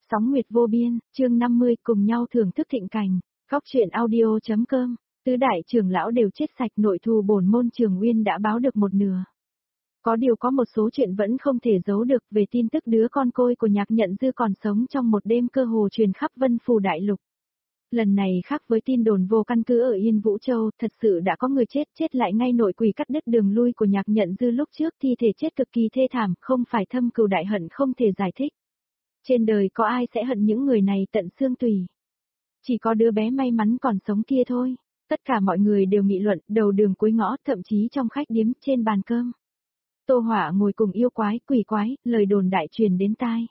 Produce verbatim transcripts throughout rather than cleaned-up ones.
Sóng Nguyệt Vô Biên, chương năm mươi, cùng nhau thưởng thức thịnh cảnh, góc truyện audio.com, tứ đại trưởng lão đều chết sạch, nội thù bổn môn Trường Uyên đã báo được một nửa. Có điều có một số chuyện vẫn không thể giấu được, về tin tức đứa con côi của Nhạc Nhận Dư còn sống trong một đêm cơ hồ truyền khắp Vân Phù Đại Lục. Lần này khác với tin đồn vô căn cứ ở Yên Vũ Châu, thật sự đã có người chết, chết lại ngay nội quỷ cắt đứt đường lui của Nhạc Nhận Dư lúc trước, thi thể chết cực kỳ thê thảm, không phải thâm cừu đại hận không thể giải thích. Trên đời có ai sẽ hận những người này tận xương tủy. Chỉ có đứa bé may mắn còn sống kia thôi. Tất cả mọi người đều nghị luận, đầu đường cuối ngõ, thậm chí trong khách điếm, trên bàn cơm. Tô Hỏa ngồi cùng yêu quái, quỷ quái, lời đồn đại truyền đến tai.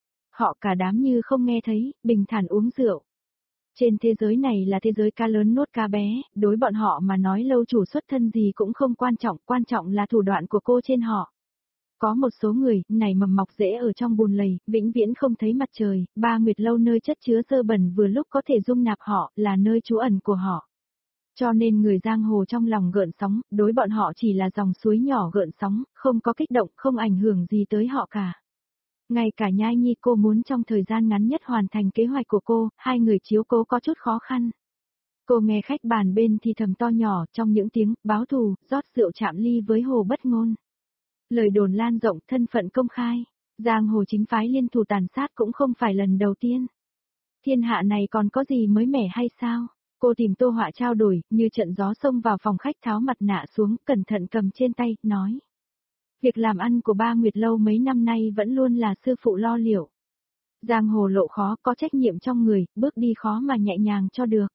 Họ cả đám như không nghe thấy, bình thản uống rượu. Trên thế giới này là thế giới cá lớn nuốt cá bé, đối bọn họ mà nói lâu chủ xuất thân gì cũng không quan trọng, quan trọng là thủ đoạn của cô trên họ. Có một số người, này mầm mọc rễ ở trong bùn lầy, vĩnh viễn không thấy mặt trời, ba nguyệt lâu nơi chất chứa dơ bẩn vừa lúc có thể dung nạp họ, là nơi trú ẩn của họ. Cho nên người giang hồ trong lòng gợn sóng, đối bọn họ chỉ là dòng suối nhỏ gợn sóng, không có kích động, không ảnh hưởng gì tới họ cả. Ngay cả Nhai Nhi cô muốn trong thời gian ngắn nhất hoàn thành kế hoạch của cô, hai người chiếu cố có chút khó khăn. Cô nghe khách bàn bên thì thầm to nhỏ trong những tiếng báo thù, rót rượu chạm ly với Hồ Bất Ngôn. Lời đồn lan rộng, thân phận công khai, giang hồ chính phái liên thủ tàn sát cũng không phải lần đầu tiên. Thiên hạ này còn có gì mới mẻ hay sao? Cô tìm Tô Họa trao đổi, như trận gió xông vào phòng khách tháo mặt nạ xuống, cẩn thận cầm trên tay, nói. Việc làm ăn của ba nguyệt lâu mấy năm nay vẫn luôn là sư phụ lo liệu. Giang hồ lộ khó, có trách nhiệm trong người, bước đi khó mà nhẹ nhàng cho được.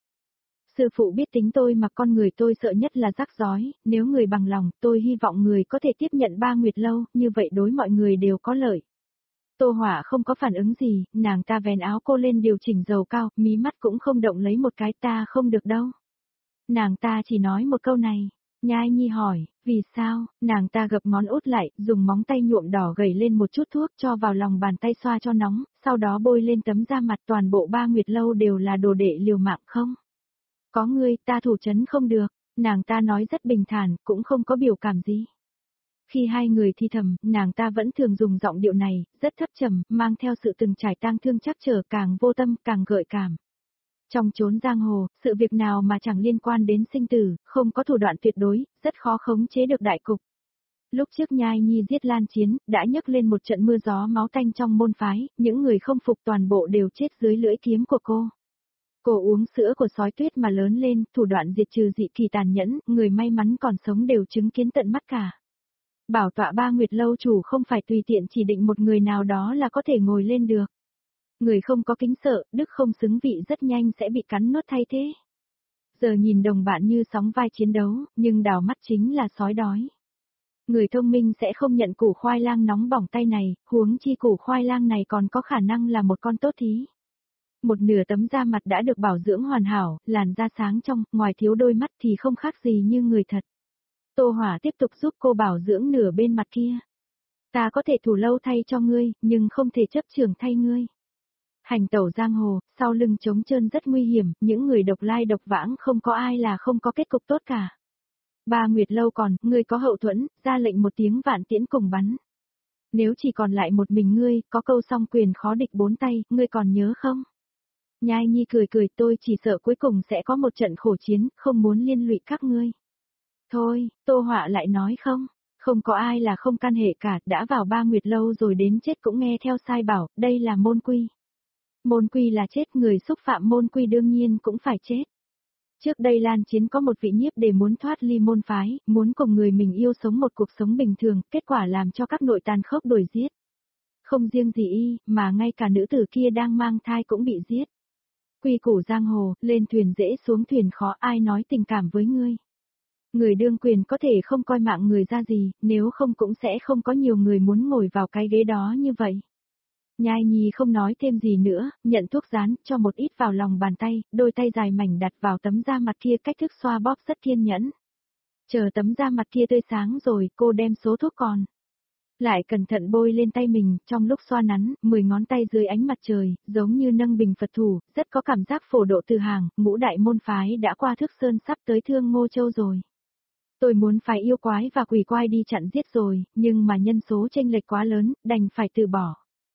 Sư phụ biết tính tôi mà con người tôi sợ nhất là rắc rối, nếu người bằng lòng, tôi hy vọng người có thể tiếp nhận ba nguyệt lâu, như vậy đối mọi người đều có lợi. Tô Hỏa không có phản ứng gì, nàng ta vén áo cô lên điều chỉnh dầu cao, mí mắt cũng không động lấy một cái, ta không được đâu. Nàng ta chỉ nói một câu này. Nhai Nhi hỏi, vì sao? Nàng ta gập ngón út lại, dùng móng tay nhuộm đỏ gẩy lên một chút thuốc cho vào lòng bàn tay xoa cho nóng, sau đó bôi lên tấm da mặt, toàn bộ ba nguyệt lâu đều là đồ đệ liều mạng không? Có ngươi, ta thủ chấn không được, nàng ta nói rất bình thản, cũng không có biểu cảm gì. Khi hai người thi thầm, nàng ta vẫn thường dùng giọng điệu này, rất thấp trầm, mang theo sự từng trải tang thương chắc trở, càng vô tâm, càng gợi cảm. Trong chốn giang hồ, sự việc nào mà chẳng liên quan đến sinh tử, không có thủ đoạn tuyệt đối, rất khó khống chế được đại cục. Lúc trước Nhai Nhi giết Lan Chiến, đã nhấc lên một trận mưa gió máu tanh trong môn phái, những người không phục toàn bộ đều chết dưới lưỡi kiếm của cô. Cô uống sữa của sói tuyết mà lớn lên, thủ đoạn diệt trừ dị kỳ tàn nhẫn, người may mắn còn sống đều chứng kiến tận mắt cả. Bảo tọa ba nguyệt lâu chủ không phải tùy tiện chỉ định một người nào đó là có thể ngồi lên được. Người không có kính sợ, đức không xứng vị rất nhanh sẽ bị cắn nuốt thay thế. Giờ nhìn đồng bạn như sóng vai chiến đấu, nhưng đào mắt chính là sói đói. Người thông minh sẽ không nhận củ khoai lang nóng bỏng tay này, huống chi củ khoai lang này còn có khả năng là một con tốt thí. Một nửa tấm da mặt đã được bảo dưỡng hoàn hảo, làn da sáng trong, ngoài thiếu đôi mắt thì không khác gì như người thật. Tô Hỏa tiếp tục giúp cô bảo dưỡng nửa bên mặt kia. Ta có thể thủ lâu thay cho ngươi, nhưng không thể chấp trường thay ngươi. Hành tẩu giang hồ, sau lưng trống trơn rất nguy hiểm, những người độc lai độc vãng không có ai là không có kết cục tốt cả. Ba nguyệt lâu còn, ngươi có hậu thuẫn, ra lệnh một tiếng vạn tiễn cùng bắn. Nếu chỉ còn lại một mình ngươi, có câu song quyền khó địch bốn tay, ngươi còn nhớ không? Nhai Nhi cười cười, tôi chỉ sợ cuối cùng sẽ có một trận khổ chiến, không muốn liên lụy các ngươi. Thôi, Tô Họa lại nói không, không có ai là không can hệ cả, đã vào ba nguyệt lâu rồi đến chết cũng nghe theo sai bảo, đây là môn quy. Môn quy là chết, người xúc phạm môn quy đương nhiên cũng phải chết. Trước đây Lan Chiến có một vị nhiếp để muốn thoát ly môn phái, muốn cùng người mình yêu sống một cuộc sống bình thường, kết quả làm cho các nội tàn khốc đuổi giết. Không riêng gì y, mà ngay cả nữ tử kia đang mang thai cũng bị giết. Quy củ giang hồ, lên thuyền dễ xuống thuyền khó, ai nói tình cảm với ngươi. Người đương quyền có thể không coi mạng người ra gì, nếu không cũng sẽ không có nhiều người muốn ngồi vào cái ghế đó như vậy. Nhai Nhi không nói thêm gì nữa, nhận thuốc rán, cho một ít vào lòng bàn tay, đôi tay dài mảnh đặt vào tấm da mặt kia, cách thức xoa bóp rất kiên nhẫn. Chờ tấm da mặt kia tươi sáng rồi, cô đem số thuốc còn lại cẩn thận bôi lên tay mình, trong lúc xoa nắn, mười ngón tay dưới ánh mặt trời, giống như nâng bình Phật thủ, rất có cảm giác phổ độ từ hàng, ngũ đại môn phái đã qua Thức Sơn sắp tới Thương Ngô Châu rồi. Tôi muốn phải yêu quái và quỷ quái đi chặn giết rồi, nhưng mà nhân số chênh lệch quá lớn, đành phải từ bỏ.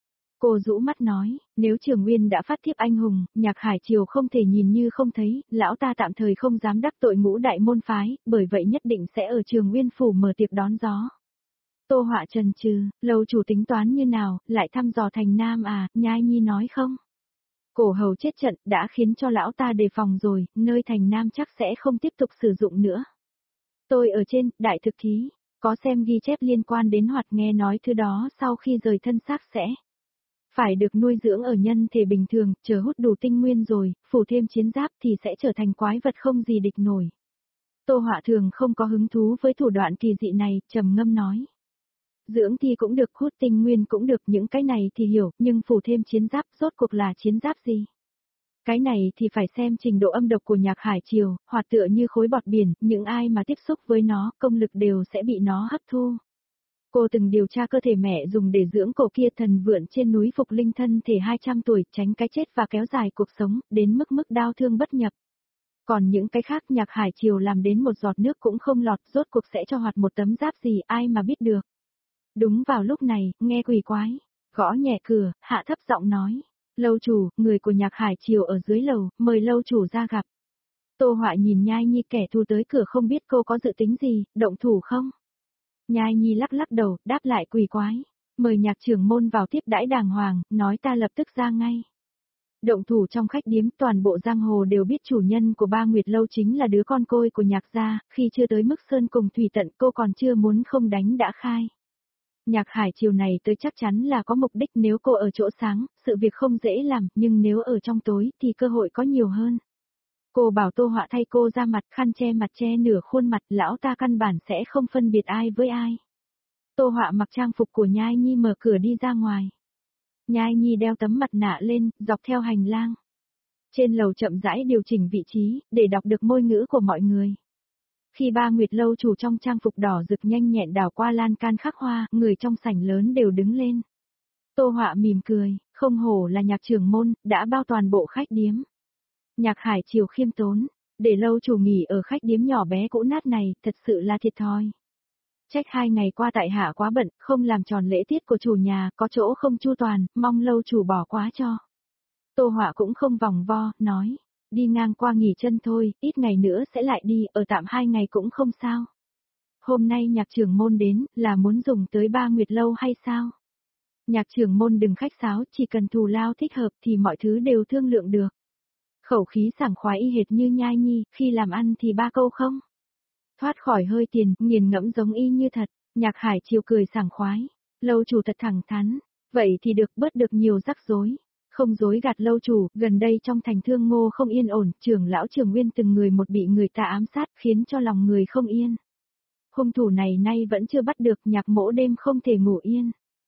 Cô rũ mắt nói, nếu Trường Uyên đã phát thiếp anh hùng, Nhạc Hải Triều không thể nhìn như không thấy, lão ta tạm thời không dám đắc tội ngũ đại môn phái, bởi vậy nhất định sẽ ở Trường Uyên phủ mở tiệc đón gió. Tô Họa trần trừ, lâu chủ tính toán như nào, lại thăm dò thành Nam à, Nhai Nhi nói không? Cổ hầu chết trận đã khiến cho lão ta đề phòng rồi, nơi thành Nam chắc sẽ không tiếp tục sử dụng nữa. Tôi ở trên, đại thực thí, có xem ghi chép liên quan đến hoạt nghe nói thứ đó sau khi rời thân xác sẽ phải được nuôi dưỡng ở nhân thể bình thường, chờ hút đủ tinh nguyên rồi, phủ thêm chiến giáp thì sẽ trở thành quái vật không gì địch nổi. Tô Họa thường không có hứng thú với thủ đoạn kỳ dị này, trầm ngâm nói. Dưỡng thì cũng được, hút tinh nguyên cũng được, những cái này thì hiểu, nhưng phủ thêm chiến giáp rốt cuộc là chiến giáp gì? Cái này thì phải xem trình độ âm độc của Nhạc Hải Triều, hoạt tựa như khối bọt biển, những ai mà tiếp xúc với nó, công lực đều sẽ bị nó hấp thu. Cô từng điều tra cơ thể mẹ dùng để dưỡng cổ kia thần vượn trên núi Phục Linh thân thể hai trăm tuổi, tránh cái chết và kéo dài cuộc sống, đến mức mức đau thương bất nhập. Còn những cái khác Nhạc Hải Triều làm đến một giọt nước cũng không lọt, rốt cuộc sẽ cho hoạt một tấm giáp gì, ai mà biết được. Đúng vào lúc này, nghe quỷ quái, gõ nhẹ cửa, hạ thấp giọng nói. Lâu chủ, người của Nhạc Hải Triều ở dưới lầu, mời lâu chủ ra gặp. Tô Họa nhìn Nhai Nhi kẻ thù tới cửa không biết cô có dự tính gì, động thủ không? Nhai Nhi lắc lắc đầu, đáp lại quỷ quái. Mời Nhạc trưởng môn vào tiếp đãi đàng hoàng, nói ta lập tức ra ngay. Động thủ trong khách điếm, toàn bộ giang hồ đều biết chủ nhân của Ba Nguyệt Lâu chính là đứa con côi của Nhạc gia, khi chưa tới mức sơn cùng thủy tận cô còn chưa muốn không đánh đã khai. Nhạc Hải Triều này tới chắc chắn là có mục đích, nếu cô ở chỗ sáng, sự việc không dễ làm, nhưng nếu ở trong tối thì cơ hội có nhiều hơn. Cô bảo Tô Họa thay cô ra mặt, khăn che mặt che nửa khuôn mặt, lão ta căn bản sẽ không phân biệt ai với ai. Tô Họa mặc trang phục của Nhai Nhi mở cửa đi ra ngoài. Nhai Nhi đeo tấm mặt nạ lên, dọc theo hành lang. Trên lầu chậm rãi điều chỉnh vị trí, để đọc được ngôn ngữ của mọi người. Khi Ba Nguyệt Lâu chủ trong trang phục đỏ rực nhanh nhẹn đảo qua lan can khắc hoa, người trong sảnh lớn đều đứng lên. Tô Họa mỉm cười, không hổ là Nhạc trưởng môn, đã bao toàn bộ khách điếm. Nhạc Hải Triều khiêm tốn, để lâu chủ nghỉ ở khách điếm nhỏ bé cũ nát này, thật sự là thiệt thòi. Trách hai ngày qua tại hạ quá bận, không làm tròn lễ tiết của chủ nhà, có chỗ không chu toàn, mong lâu chủ bỏ quá cho. Tô Họa cũng không vòng vo, nói. Đi ngang qua nghỉ chân thôi, ít ngày nữa sẽ lại đi, ở tạm hai ngày cũng không sao. Hôm nay Nhạc trưởng môn đến, là muốn dùng tới Ba Nguyệt Lâu hay sao? Nhạc trưởng môn đừng khách sáo, chỉ cần thù lao thích hợp thì mọi thứ đều thương lượng được. Khẩu khí sảng khoái y hệt như Nhai Nhi, khi làm ăn thì ba câu không? Thoát khỏi hơi tiền, nghiền ngẫm giống y như thật, Nhạc Hải Triều cười sảng khoái. Lâu chủ thật thẳng thắn, vậy thì được bớt được nhiều rắc rối. Không dối gạt lâu chủ, gần đây trong thành Thương Ngô không yên ổn, trưởng lão Trường Uyên từng người một bị người ta ám sát, khiến cho lòng người không yên. Hung thủ này nay vẫn chưa bắt được, Nhạc mỗ đêm không thể ngủ yên.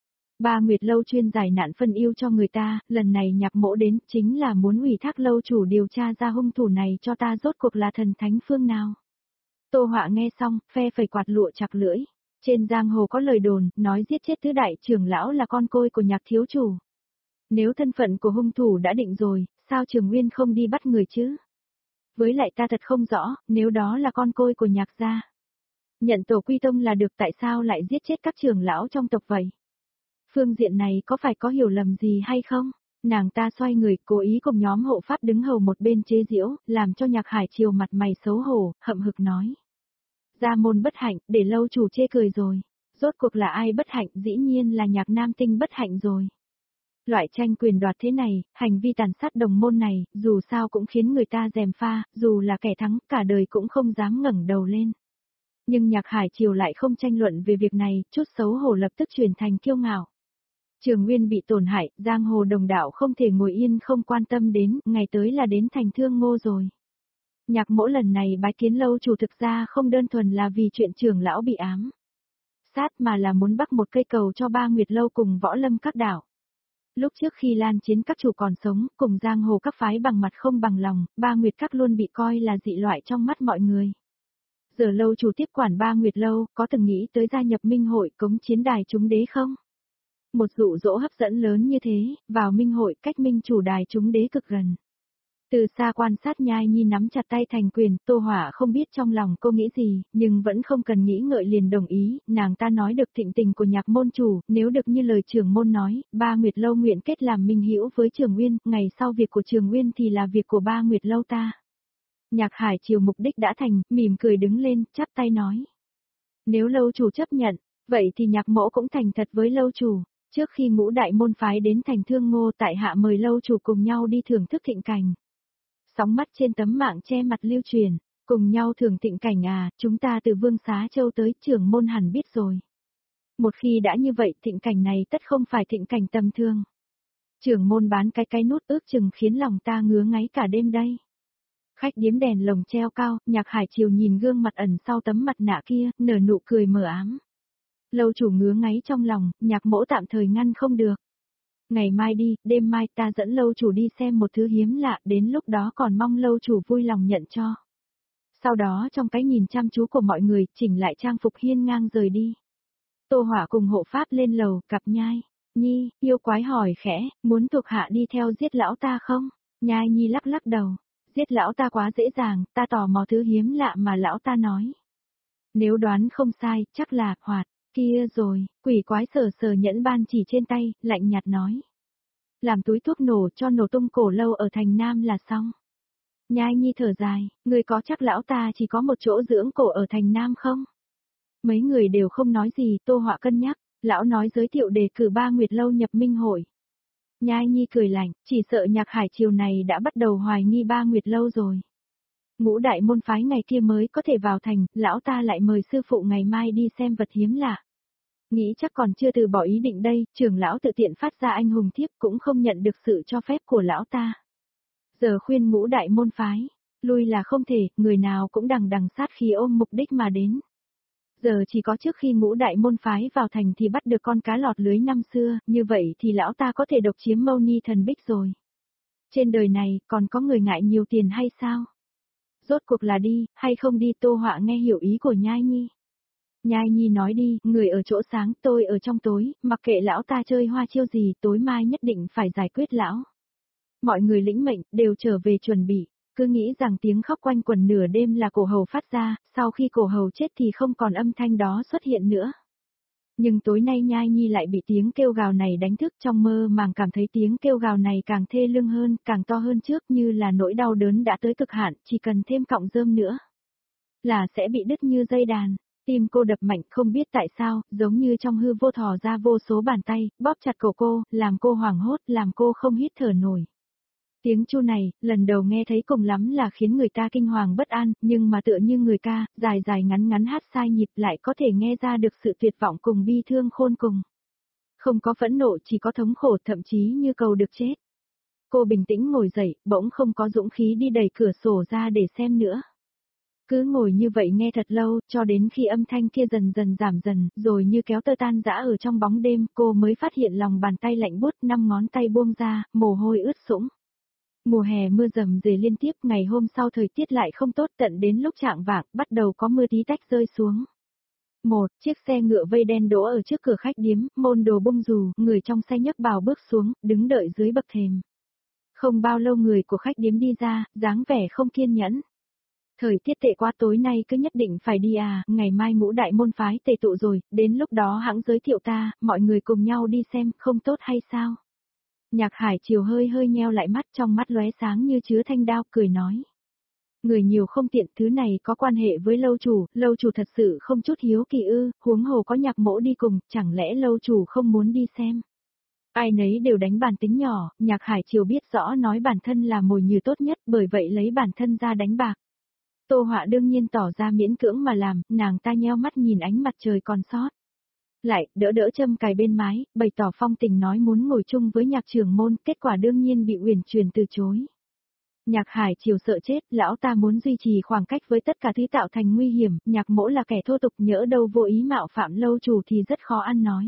Ba Nguyệt Lâu chuyên giải nạn phân yêu cho người ta, lần này Nhạc mỗ đến chính là muốn ủy thác lâu chủ điều tra ra hung thủ này cho ta rốt cuộc là thần thánh phương nào. Tô Họa nghe xong, phe phẩy quạt lụa chặt lưỡi. Trên giang hồ có lời đồn, nói giết chết tứ đại trưởng lão là con côi của Nhạc thiếu chủ. Nếu thân phận của hung thủ đã định rồi, sao Trường Uyên không đi bắt người chứ? Với lại ta thật không rõ, nếu đó là con côi của Nhạc gia. Nhận tổ quy tông là được, tại sao lại giết chết các trưởng lão trong tộc vậy? Phương diện này có phải có hiểu lầm gì hay không? Nàng ta xoay người, cố ý cùng nhóm hộ pháp đứng hầu một bên chế giễu, làm cho Nhạc Hải Triều mặt mày xấu hổ, hậm hực nói. Gia môn bất hạnh, để lâu chủ chê cười rồi. Rốt cuộc là ai bất hạnh, dĩ nhiên là Nhạc Nam Tinh bất hạnh rồi. Loại tranh quyền đoạt thế này, hành vi tàn sát đồng môn này, dù sao cũng khiến người ta gièm pha, dù là kẻ thắng, cả đời cũng không dám ngẩng đầu lên. Nhưng Nhạc Hải Triều lại không tranh luận về việc này, chút xấu hổ lập tức chuyển thành kiêu ngạo. Trường Uyên bị tổn hại, giang hồ đồng đạo không thể ngồi yên không quan tâm đến, ngày tới là đến thành Thương Ngô rồi. Nhạc mỗ lần này bái kiến lâu chủ thực ra không đơn thuần là vì chuyện trưởng lão bị ám sát mà là muốn bắc một cây cầu cho Ba Nguyệt Lâu cùng võ lâm các đảo. Lúc trước khi lan chiến các chủ còn sống, cùng giang hồ các phái bằng mặt không bằng lòng, Ba Nguyệt các luôn bị coi là dị loại trong mắt mọi người. Giờ lâu chủ tiếp quản Ba Nguyệt Lâu, có từng nghĩ tới gia nhập minh hội cống chiến đài chúng đế không? Một dụ dỗ hấp dẫn lớn như thế, vào minh hội cách minh chủ đài chúng đế cực gần. Từ xa quan sát Nhai Nhi nắm chặt tay thành quyền, Tô Hỏa không biết trong lòng cô nghĩ gì, nhưng vẫn không cần nghĩ ngợi liền đồng ý, nàng ta nói được thịnh tình của nhạc môn chủ, nếu được như lời trưởng môn nói, ba Nguyệt Lâu nguyện kết làm minh hữu với Trường Uyên, ngày sau việc của Trường Uyên thì là việc của ba Nguyệt Lâu ta. Nhạc Hải Triều mục đích đã thành, mỉm cười đứng lên, chắp tay nói. Nếu lâu chủ chấp nhận, vậy thì nhạc mỗ cũng thành thật với lâu chủ. Trước khi ngũ đại môn phái đến thành Thương Ngô tại hạ mời lâu chủ cùng nhau đi thưởng thức thịnh cảnh. Sóng mắt trên tấm mạng che mặt lưu truyền, cùng nhau thưởng thịnh cảnh à, chúng ta từ Vương Xá Châu tới trưởng môn hẳn biết rồi. Một khi đã như vậy thịnh cảnh này tất không phải thịnh cảnh tầm thường. Trưởng môn bán cái cái nút ước chừng khiến lòng ta ngứa ngáy cả đêm đây. Khách điếm đèn lồng treo cao, Nhạc Hải Triều nhìn gương mặt ẩn sau tấm mặt nạ kia, nở nụ cười mờ ám. Lâu chủ ngứa ngáy trong lòng, nhạc mỗ tạm thời ngăn không được. Ngày mai đi, đêm mai ta dẫn lâu chủ đi xem một thứ hiếm lạ, đến lúc đó còn mong lâu chủ vui lòng nhận cho. Sau đó trong cái nhìn chăm chú của mọi người, chỉnh lại trang phục hiên ngang rời đi. Tô Hỏa cùng hộ pháp lên lầu, cặp Nhai Nhi, yêu quái hỏi khẽ, muốn thuộc hạ đi theo giết lão ta không? Nhai Nhi lắc lắc đầu, giết lão ta quá dễ dàng, ta tò mò thứ hiếm lạ mà lão ta nói. Nếu đoán không sai, chắc là, Hoạt. Kia rồi, quỷ quái sờ sờ nhẫn ban chỉ trên tay, lạnh nhạt nói. Làm túi thuốc nổ cho nổ tung cổ lâu ở thành Nam là xong. Nhai Nhi thở dài, người có chắc lão ta chỉ có một chỗ dưỡng cổ ở thành Nam không? Mấy người đều không nói gì, Tô Họa cân nhắc, lão nói giới thiệu đề cử ba Nguyệt Lâu nhập minh hội. Nhai Nhi cười lạnh, chỉ sợ Nhạc Hải Triều này đã bắt đầu hoài nghi ba Nguyệt Lâu rồi. Ngũ đại môn phái ngày kia mới có thể vào thành, lão ta lại mời sư phụ ngày mai đi xem vật hiếm lạ. Nghĩ chắc còn chưa từ bỏ ý định đây, trưởng lão tự tiện phát ra anh hùng thiếp cũng không nhận được sự cho phép của lão ta. Giờ khuyên ngũ đại môn phái, lui là không thể, người nào cũng đằng đằng sát khí ôm mục đích mà đến. Giờ chỉ có trước khi ngũ đại môn phái vào thành thì bắt được con cá lọt lưới năm xưa, như vậy thì lão ta có thể độc chiếm Mâu Ni Thần Bích rồi. Trên đời này còn có người ngại nhiều tiền hay sao? Rốt cuộc là đi, hay không đi? Tô Họa nghe hiểu ý của Nhai Nhi. Nhai Nhi nói đi, người ở chỗ sáng, tôi ở trong tối, mặc kệ lão ta chơi hoa chiêu gì, tối mai nhất định phải giải quyết lão. Mọi người lĩnh mệnh, đều trở về chuẩn bị, cứ nghĩ rằng tiếng khóc quanh quẩn nửa đêm là cổ hầu phát ra, sau khi cổ hầu chết thì không còn âm thanh đó xuất hiện nữa. Nhưng tối nay Nhai Nhi lại bị tiếng kêu gào này đánh thức, trong mơ màng cảm thấy tiếng kêu gào này càng thê lương hơn, càng to hơn trước, như là nỗi đau đớn đã tới cực hạn, chỉ cần thêm cọng rơm nữa là sẽ bị đứt như dây đàn. Tim cô đập mạnh không biết tại sao, giống như trong hư vô thò ra vô số bàn tay, bóp chặt cổ cô, làm cô hoảng hốt, làm cô không hít thở nổi. Tiếng chu này, lần đầu nghe thấy cùng lắm là khiến người ta kinh hoàng bất an, nhưng mà tựa như người ca, dài dài ngắn ngắn hát sai nhịp lại có thể nghe ra được sự tuyệt vọng cùng bi thương khôn cùng. Không có phẫn nộ, chỉ có thống khổ, thậm chí như cầu được chết. Cô bình tĩnh ngồi dậy, bỗng không có dũng khí đi đẩy cửa sổ ra để xem nữa. Cứ ngồi như vậy nghe thật lâu, cho đến khi âm thanh kia dần dần giảm dần, rồi như kéo tơ tan rã ở trong bóng đêm, cô mới phát hiện lòng bàn tay lạnh buốt, năm ngón tay buông ra, mồ hôi ướt sũng. Mùa hè mưa rầm rề liên tiếp, ngày hôm sau thời tiết lại không tốt, tận đến lúc chạng vạng, bắt đầu có mưa tí tách rơi xuống. Một, chiếc xe ngựa vây đen đỗ ở trước cửa khách điếm, môn đồ bung dù, người trong xe nhấc bào bước xuống, đứng đợi dưới bậc thềm. Không bao lâu người của khách điếm đi ra, dáng vẻ không kiên nhẫn. Thời tiết tệ quá, tối nay cứ nhất định phải đi à, ngày mai ngũ đại môn phái tề tụ rồi, đến lúc đó hãng giới thiệu ta, mọi người cùng nhau đi xem, không tốt hay sao? Nhạc Hải Triều hơi hơi nheo lại mắt, trong mắt lóe sáng như chứa thanh đao, cười nói. Người nhiều không tiện, thứ này có quan hệ với lâu chủ, lâu chủ thật sự không chút hiếu kỳ ư, huống hồ có nhạc mỗ đi cùng, chẳng lẽ lâu chủ không muốn đi xem? Ai nấy đều đánh bàn tính nhỏ, Nhạc Hải Triều biết rõ nói bản thân là mồi nhử tốt nhất, bởi vậy lấy bản thân ra đánh bạc. Tô Họa đương nhiên tỏ ra miễn cưỡng mà làm, nàng ta nheo mắt nhìn ánh mặt trời còn sót. Lại, đỡ đỡ châm cài bên mái, bày tỏ phong tình nói muốn ngồi chung với nhạc trưởng môn, kết quả đương nhiên bị Uyển Truyền từ chối. Nhạc Hải Triều sợ chết, lão ta muốn duy trì khoảng cách với tất cả thứ tạo thành nguy hiểm, nhạc mỗ là kẻ thô tục, nhỡ đâu vô ý mạo phạm lâu chủ thì rất khó ăn nói.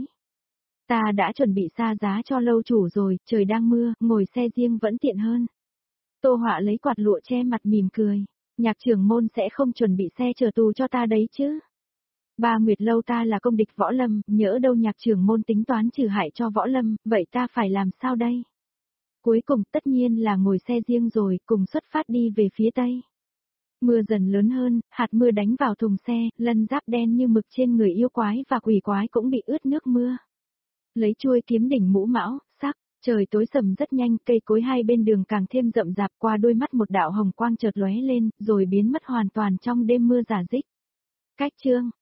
Ta đã chuẩn bị xa giá cho lâu chủ rồi, trời đang mưa, ngồi xe riêng vẫn tiện hơn. Tô Họa lấy quạt lụa che mặt mỉm cười. Nhạc trưởng môn sẽ không chuẩn bị xe chở tù cho ta đấy chứ. Ba Nguyệt Lâu ta là công địch võ lâm, nhỡ đâu nhạc trưởng môn tính toán trừ hại cho võ lâm, vậy ta phải làm sao đây? Cuối cùng tất nhiên là ngồi xe riêng rồi, cùng xuất phát đi về phía tây. Mưa dần lớn hơn, hạt mưa đánh vào thùng xe, lân giáp đen như mực trên người yêu quái và quỷ quái cũng bị ướt nước mưa. Lấy chuôi kiếm đỉnh mũ mão, sắc, trời tối sầm rất nhanh, cây cối hai bên đường càng thêm rậm rạp, qua đôi mắt một đạo hồng quang chợt lóe lên, rồi biến mất hoàn toàn trong đêm mưa rả rích. Cách chương